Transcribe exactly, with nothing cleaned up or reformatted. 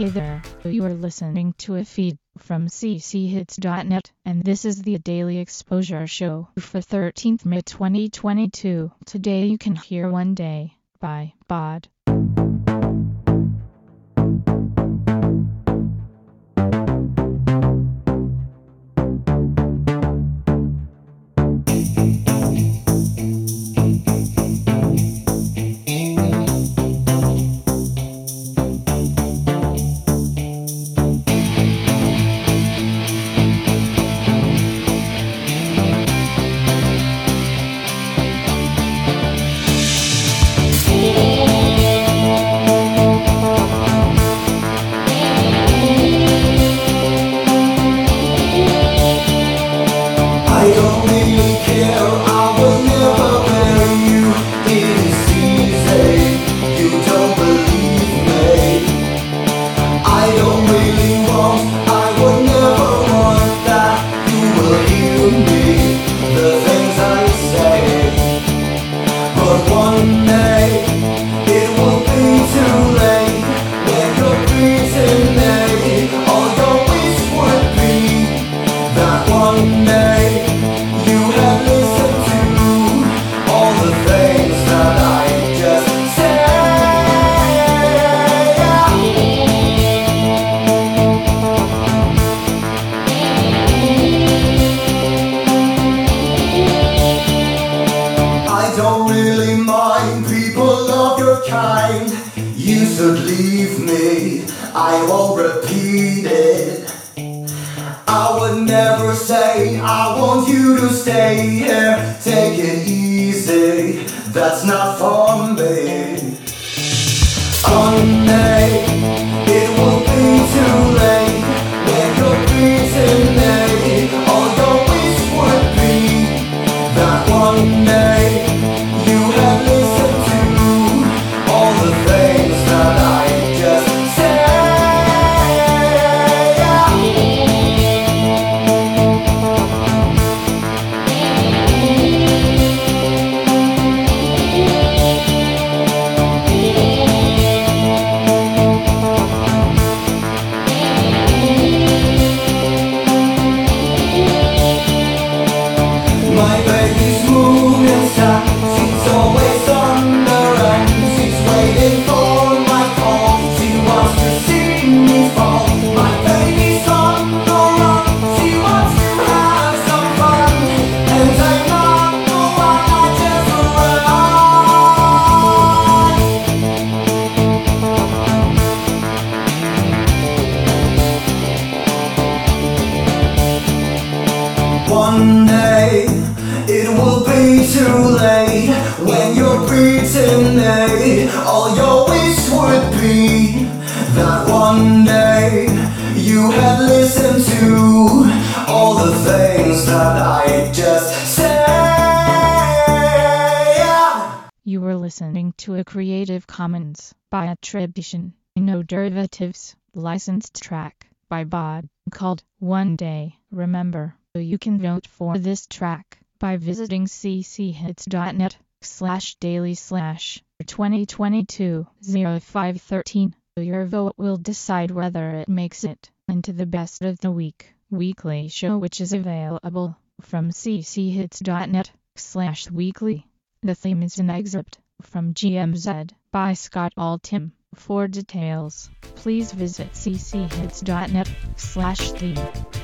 Hey there, you are listening to a feed from c c hits dot net, and this is the Daily Exposure Show for thirteenth May twenty twenty-two. Today you can hear One Day by Bod. I don't really care, I will never marry you. It is easy, you don't believe me. I don't really want, I would never want that you will hear me, the things I say. But one day, it will be too late. When you're beating me, all your wish would be that one day you have listened to all the things that I just said. I don't really mind people of your kind. You should leave me, I won't repeat it. I would never say I want you to stay here. Take it easy, that's not for me. One day, it will be too late. When you're beating me, all your wish would be that one day you have listened to all the things that I just said. My baby's moving sad, she's always on the run. She's waiting for my call, she wants to see me fall. My baby's on the run, she wants to have some fun. And I'm not the one, I just run. One day it will be too late. When you're beating me, all your wish would be that one day you had listened to all the things that I just said. You were listening to a Creative Commons by attribution, no derivatives, licensed track by Bod called One Day. Remember, you can vote for this track by visiting c c hits dot net slash daily slash twenty twenty-two oh five thirteen. Your vote will decide whether it makes it into the best of the week weekly show, which is available from c c hits dot net slash weekly. The theme is an excerpt from G M Z by Scott Altham. For details, please visit c c hits dot net slash theme.